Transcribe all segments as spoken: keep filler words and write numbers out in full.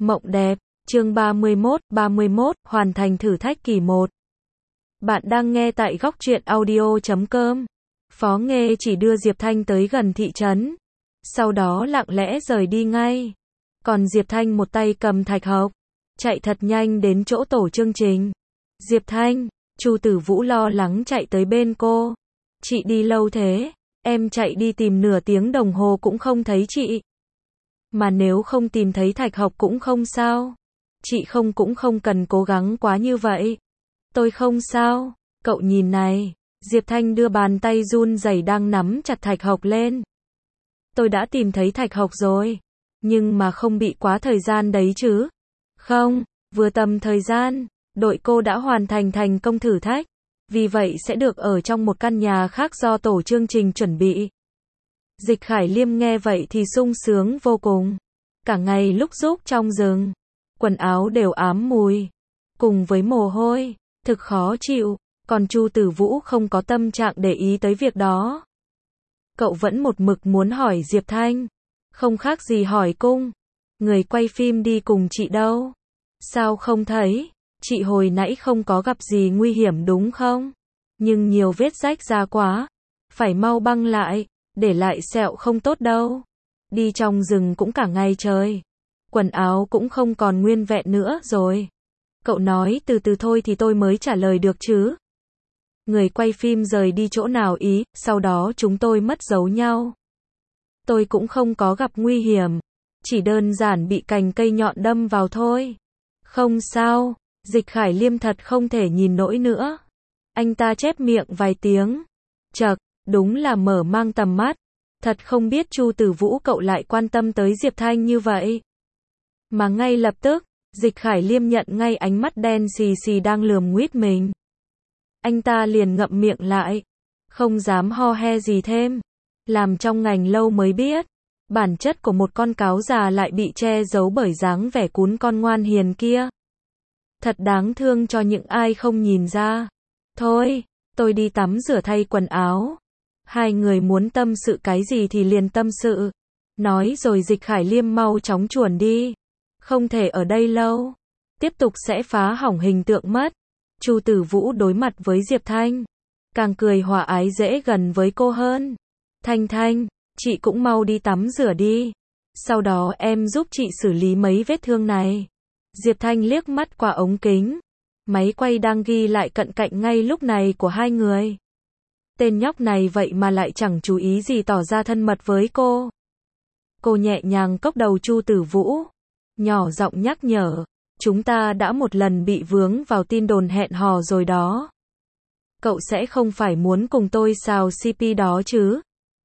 Mộng đẹp, chương ba mươi mốt, ba mươi mốt, hoàn thành thử thách kỳ một. Bạn đang nghe tại góc truyện audio chấm com. Phó Nghê chỉ đưa Diệp Thanh tới gần thị trấn, sau đó lặng lẽ rời đi ngay. Còn Diệp Thanh một tay cầm thạch hộc, chạy thật nhanh đến chỗ tổ chương trình. Diệp Thanh, Chu Tử Vũ lo lắng chạy tới bên cô. Chị đi lâu thế, em chạy đi tìm nửa tiếng đồng hồ cũng không thấy chị. Mà nếu không tìm thấy thạch hộc cũng không sao. Chị không cũng không cần cố gắng quá như vậy. Tôi không sao, cậu nhìn này. Diệp Thanh đưa bàn tay run rẩy đang nắm chặt thạch hộc lên. Tôi đã tìm thấy thạch hộc rồi. Nhưng mà không bị quá thời gian đấy chứ. Không, vừa tầm thời gian, đội cô đã hoàn thành thành công thử thách. Vì vậy sẽ được ở trong một căn nhà khác do tổ chương trình chuẩn bị. Dịch Khải Liêm nghe vậy thì sung sướng vô cùng. Cả ngày lúc rúc trong rừng, quần áo đều ám mùi, cùng với mồ hôi, thực khó chịu. Còn Chu Tử Vũ không có tâm trạng để ý tới việc đó. Cậu vẫn một mực muốn hỏi Diệp Thanh. Không khác gì hỏi cung. Người quay phim đi cùng chị đâu? Sao không thấy? Chị hồi nãy không có gặp gì nguy hiểm đúng không? Nhưng nhiều vết rách ra quá. Phải mau băng lại. Để lại sẹo không tốt đâu. Đi trong rừng cũng cả ngày trời. Quần áo cũng không còn nguyên vẹn nữa rồi. Cậu nói từ từ thôi thì tôi mới trả lời được chứ. Người quay phim rời đi chỗ nào ý, sau đó chúng tôi mất dấu nhau. Tôi cũng không có gặp nguy hiểm. Chỉ đơn giản bị cành cây nhọn đâm vào thôi. Không sao. Dịch Khải Liêm thật không thể nhìn nổi nữa. Anh ta chép miệng vài tiếng. Chậc, đúng là mở mang tầm mắt. Thật không biết Chu Tử Vũ cậu lại quan tâm tới Diệp Thanh như vậy. Mà ngay lập tức, Dịch Khải Liêm nhận ngay ánh mắt đen xì xì đang lườm nguýt mình. Anh ta liền ngậm miệng lại. Không dám ho he gì thêm. Làm trong ngành lâu mới biết. Bản chất của một con cáo già lại bị che giấu bởi dáng vẻ cún con ngoan hiền kia. Thật đáng thương cho những ai không nhìn ra. Thôi, tôi đi tắm rửa thay quần áo. Hai người muốn tâm sự cái gì thì liền tâm sự. Nói rồi Dịch Khải Liêm mau chóng chuồn đi. Không thể ở đây lâu. Tiếp tục sẽ phá hỏng hình tượng mất. Chu Tử Vũ đối mặt với Diệp Thanh. Càng cười hòa ái dễ gần với cô hơn. Thanh Thanh, chị cũng mau đi tắm rửa đi. Sau đó em giúp chị xử lý mấy vết thương này. Diệp Thanh liếc mắt qua ống kính. Máy quay đang ghi lại cận cảnh ngay lúc này của hai người. Tên nhóc này vậy mà lại chẳng chú ý gì tỏ ra thân mật với cô. Cô nhẹ nhàng cốc đầu Chu Tử Vũ. Nhỏ giọng nhắc nhở. Chúng ta đã một lần bị vướng vào tin đồn hẹn hò rồi đó. Cậu sẽ không phải muốn cùng tôi xào xê pê đó chứ?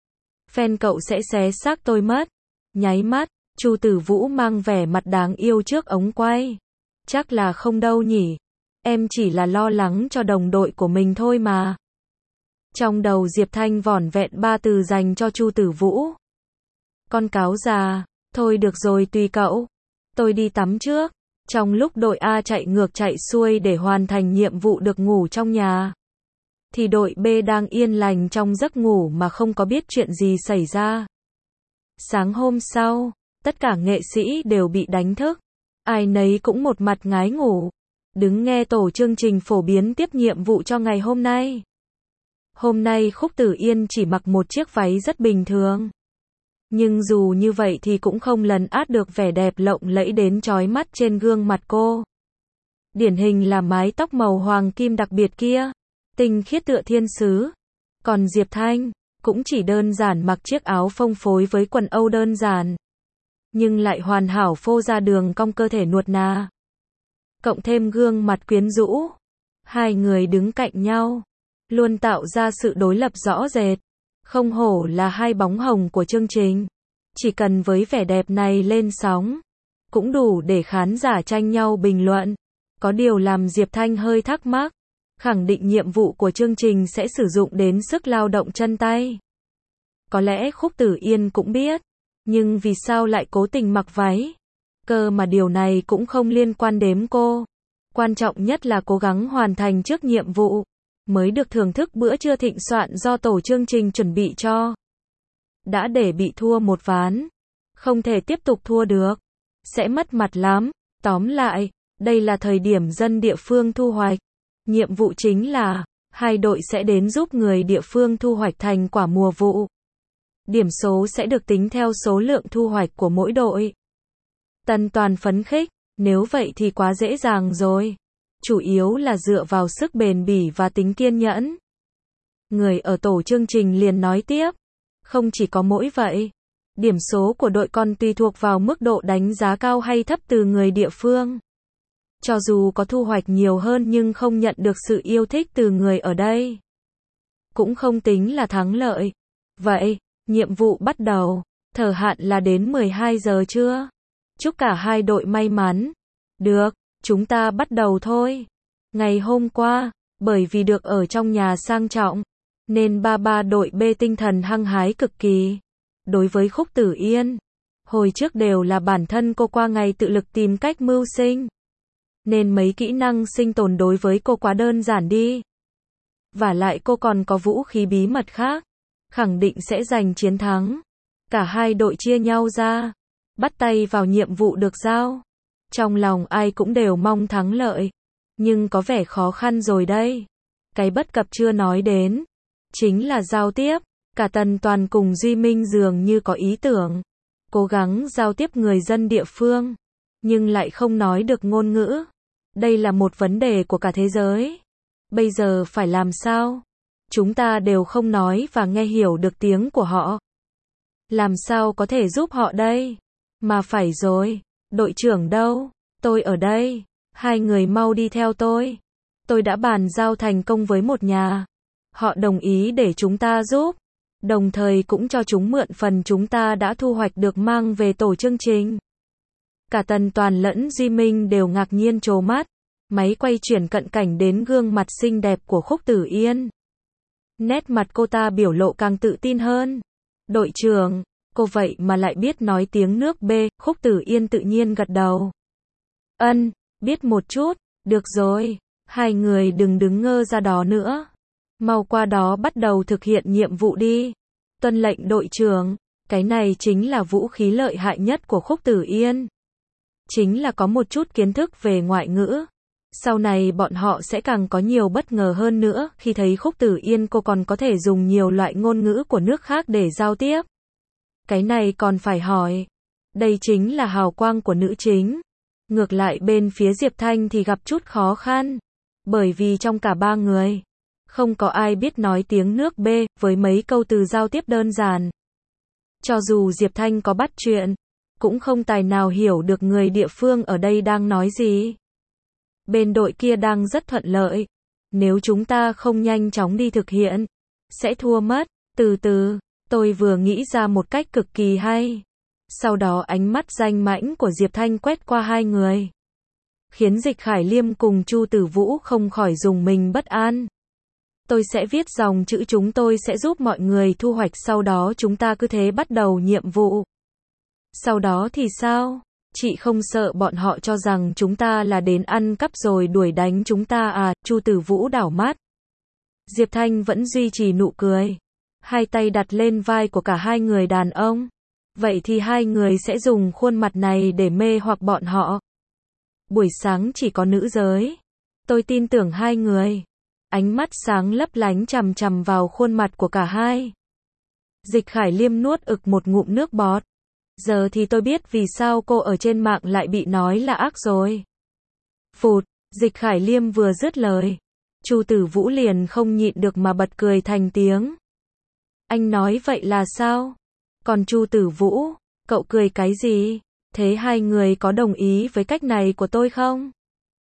Fan cậu sẽ xé xác tôi mất. Nháy mắt, Chu Tử Vũ mang vẻ mặt đáng yêu trước ống quay. Chắc là không đâu nhỉ. Em chỉ là lo lắng cho đồng đội của mình thôi mà. Trong đầu Diệp Thanh vỏn vẹn ba từ dành cho Chu Tử Vũ. Con cáo già, thôi được rồi tùy cậu. Tôi đi tắm trước. Trong lúc đội A chạy ngược chạy xuôi để hoàn thành nhiệm vụ được ngủ trong nhà, thì đội B đang yên lành trong giấc ngủ mà không có biết chuyện gì xảy ra. Sáng hôm sau, tất cả nghệ sĩ đều bị đánh thức. Ai nấy cũng một mặt ngái ngủ. Đứng nghe tổ chương trình phổ biến tiếp nhiệm vụ cho ngày hôm nay. Hôm nay Khúc Tử Yên chỉ mặc một chiếc váy rất bình thường. Nhưng dù như vậy thì cũng không lấn át được vẻ đẹp lộng lẫy đến chói mắt trên gương mặt cô. Điển hình là mái tóc màu hoàng kim đặc biệt kia, tinh khiết tựa thiên sứ. Còn Diệp Thanh, cũng chỉ đơn giản mặc chiếc áo phông phối với quần âu đơn giản. Nhưng lại hoàn hảo phô ra đường cong cơ thể nuột nà. Cộng thêm gương mặt quyến rũ. Hai người đứng cạnh nhau, luôn tạo ra sự đối lập rõ rệt. Không hổ là hai bóng hồng của chương trình. Chỉ cần với vẻ đẹp này lên sóng, cũng đủ để khán giả tranh nhau bình luận. Có điều làm Diệp Thanh hơi thắc mắc. Khẳng định nhiệm vụ của chương trình sẽ sử dụng đến sức lao động chân tay. Có lẽ Khúc Tử Yên cũng biết. Nhưng vì sao lại cố tình mặc váy? Cơ mà điều này cũng không liên quan đến cô. Quan trọng nhất là cố gắng hoàn thành trước nhiệm vụ. Mới được thưởng thức bữa trưa thịnh soạn do tổ chương trình chuẩn bị cho. Đã để bị thua một ván. Không thể tiếp tục thua được. sẽ mất mặt lắm. Tóm lại, đây là thời điểm dân địa phương thu hoạch. Nhiệm vụ chính là, hai đội sẽ đến giúp người địa phương thu hoạch thành quả mùa vụ. Điểm số sẽ được tính theo số lượng thu hoạch của mỗi đội. Tân Toàn phấn khích, nếu vậy thì quá dễ dàng rồi. Chủ yếu là dựa vào sức bền bỉ và tính kiên nhẫn. Người ở tổ chương trình liền nói tiếp, không chỉ có mỗi vậy. Điểm số của đội còn tùy thuộc vào mức độ đánh giá cao hay thấp từ người địa phương. Cho dù có thu hoạch nhiều hơn nhưng không nhận được sự yêu thích từ người ở đây, cũng không tính là thắng lợi. Vậy, nhiệm vụ bắt đầu. Thời hạn là đến mười hai giờ trưa. Chúc cả hai đội may mắn. Được, chúng ta bắt đầu thôi. Ngày hôm qua, bởi vì được ở trong nhà sang trọng, nên ba ba đội B tinh thần hăng hái cực kỳ. Đối với Khúc Tử Yên, hồi trước đều là bản thân cô qua ngày tự lực tìm cách mưu sinh. Nên mấy kỹ năng sinh tồn đối với cô quá đơn giản đi. Vả lại cô còn có vũ khí bí mật khác, khẳng định sẽ giành chiến thắng. Cả hai đội chia nhau ra, bắt tay vào nhiệm vụ được giao. Trong lòng ai cũng đều mong thắng lợi, nhưng có vẻ khó khăn rồi đây. Cái bất cập chưa nói đến, chính là giao tiếp. Cả Tần Toàn cùng Duy Minh dường như có ý tưởng, cố gắng giao tiếp người dân địa phương, nhưng lại không nói được ngôn ngữ. Đây là một vấn đề của cả thế giới. Bây giờ phải làm sao? Chúng ta đều không nói và nghe hiểu được tiếng của họ. Làm sao có thể giúp họ đây? Mà phải rồi, đội trưởng đâu? Tôi ở đây. Hai người mau đi theo tôi. Tôi đã bàn giao thành công với một nhà. Họ đồng ý để chúng ta giúp. Đồng thời cũng cho chúng mượn phần chúng ta đã thu hoạch được mang về tổ chương trình. Cả Tần Toàn lẫn Duy Minh đều ngạc nhiên trố mắt. Máy quay chuyển cận cảnh đến gương mặt xinh đẹp của Khúc Tử Yên. Nét mặt cô ta biểu lộ càng tự tin hơn. Đội trưởng, cô vậy mà lại biết nói tiếng nước B. Khúc Tử Yên tự nhiên gật đầu. Ân, biết một chút, được rồi. Hai người đừng đứng ngơ ra đó nữa. Mau qua đó bắt đầu thực hiện nhiệm vụ đi. Tuân lệnh đội trưởng. Cái này chính là vũ khí lợi hại nhất của Khúc Tử Yên. Chính là có một chút kiến thức về ngoại ngữ. Sau này bọn họ sẽ càng có nhiều bất ngờ hơn nữa khi thấy Khúc Tử Yên cô còn có thể dùng nhiều loại ngôn ngữ của nước khác để giao tiếp. Cái này còn phải hỏi. Đây chính là hào quang của nữ chính. Ngược lại bên phía Diệp Thanh thì gặp chút khó khăn. Bởi vì trong cả ba người, không có ai biết nói tiếng nước B với mấy câu từ giao tiếp đơn giản. Cho dù Diệp Thanh có bắt chuyện, cũng không tài nào hiểu được người địa phương ở đây đang nói gì. Bên đội kia đang rất thuận lợi. Nếu chúng ta không nhanh chóng đi thực hiện, sẽ thua mất. Từ từ, tôi vừa nghĩ ra một cách cực kỳ hay. Sau đó ánh mắt danh mãnh của Diệp Thanh quét qua hai người, khiến Dịch Khải Liêm cùng Chu Tử Vũ không khỏi dùng mình bất an. Tôi sẽ viết dòng chữ chúng tôi sẽ giúp mọi người thu hoạch, sau đó chúng ta cứ thế bắt đầu nhiệm vụ. Sau đó thì sao? Chị không sợ bọn họ cho rằng chúng ta là đến ăn cắp rồi đuổi đánh chúng ta à? Chu Tử Vũ đảo mắt. Diệp Thanh vẫn duy trì nụ cười, hai tay đặt lên vai của cả hai người đàn ông. Vậy thì hai người sẽ dùng khuôn mặt này để mê hoặc bọn họ. Buổi sáng chỉ có nữ giới. Tôi tin tưởng hai người. Ánh mắt sáng lấp lánh chằm chằm vào khuôn mặt của cả hai. Dịch Khải Liêm nuốt ực một ngụm nước bọt. Giờ thì tôi biết vì sao cô ở trên mạng lại bị nói là ác rồi. Phụt, Dịch Khải Liêm vừa dứt lời, Chu Tử Vũ liền không nhịn được mà bật cười thành tiếng. Anh nói vậy là sao? Còn Chu Tử Vũ, cậu cười cái gì? Thế hai người có đồng ý với cách này của tôi không?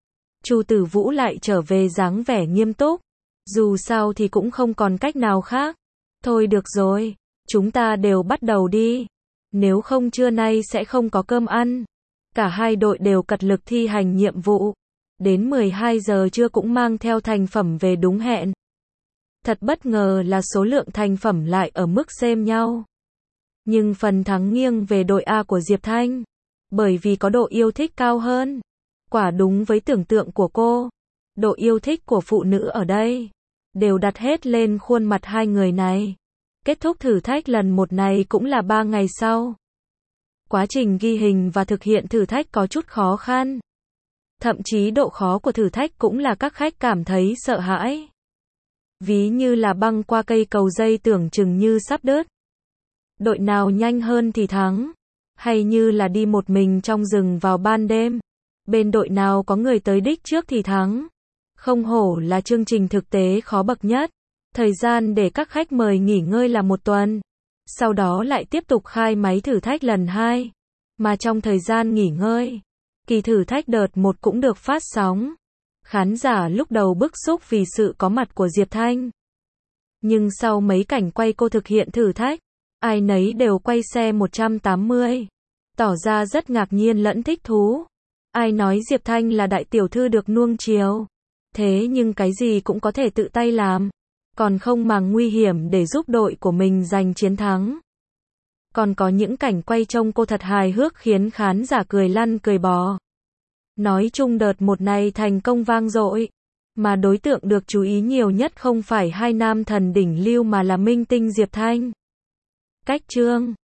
Chu Tử Vũ lại trở về dáng vẻ nghiêm túc. Dù sao thì cũng không còn cách nào khác. Thôi được rồi, chúng ta đều bắt đầu đi. Nếu không trưa nay sẽ không có cơm ăn. Cả hai đội đều cật lực thi hành nhiệm vụ. Đến mười hai giờ trưa cũng mang theo thành phẩm về đúng hẹn. Thật bất ngờ là số lượng thành phẩm lại ở mức xem nhau. Nhưng phần thắng nghiêng về đội A của Diệp Thanh. Bởi vì có độ yêu thích cao hơn. Quả đúng với tưởng tượng của cô. Độ yêu thích của phụ nữ ở đây đều đặt hết lên khuôn mặt hai người này. Kết thúc thử thách lần một này cũng là ba ngày sau. Quá trình ghi hình và thực hiện thử thách có chút khó khăn. Thậm chí độ khó của thử thách cũng là các khách cảm thấy sợ hãi. Ví như là băng qua cây cầu dây tưởng chừng như sắp đứt. Đội nào nhanh hơn thì thắng. Hay như là đi một mình trong rừng vào ban đêm. Bên đội nào có người tới đích trước thì thắng. Không hổ là chương trình thực tế khó bậc nhất. Thời gian để các khách mời nghỉ ngơi là một tuần. Sau đó lại tiếp tục khai máy thử thách lần hai. Mà trong thời gian nghỉ ngơi, kỳ thử thách đợt một cũng được phát sóng. Khán giả lúc đầu bức xúc vì sự có mặt của Diệp Thanh. Nhưng sau mấy cảnh quay cô thực hiện thử thách, ai nấy đều quay xe một trăm tám mươi. Tỏ ra rất ngạc nhiên lẫn thích thú. Ai nói Diệp Thanh là đại tiểu thư được nuông chiều. Thế nhưng cái gì cũng có thể tự tay làm. Còn không màng nguy hiểm để giúp đội của mình giành chiến thắng. Còn có những cảnh quay trông cô thật hài hước khiến khán giả cười lăn cười bò. Nói chung đợt một này thành công vang dội. Mà đối tượng được chú ý nhiều nhất không phải hai nam thần đỉnh lưu mà là minh tinh Diệp Thanh, Cách Trương.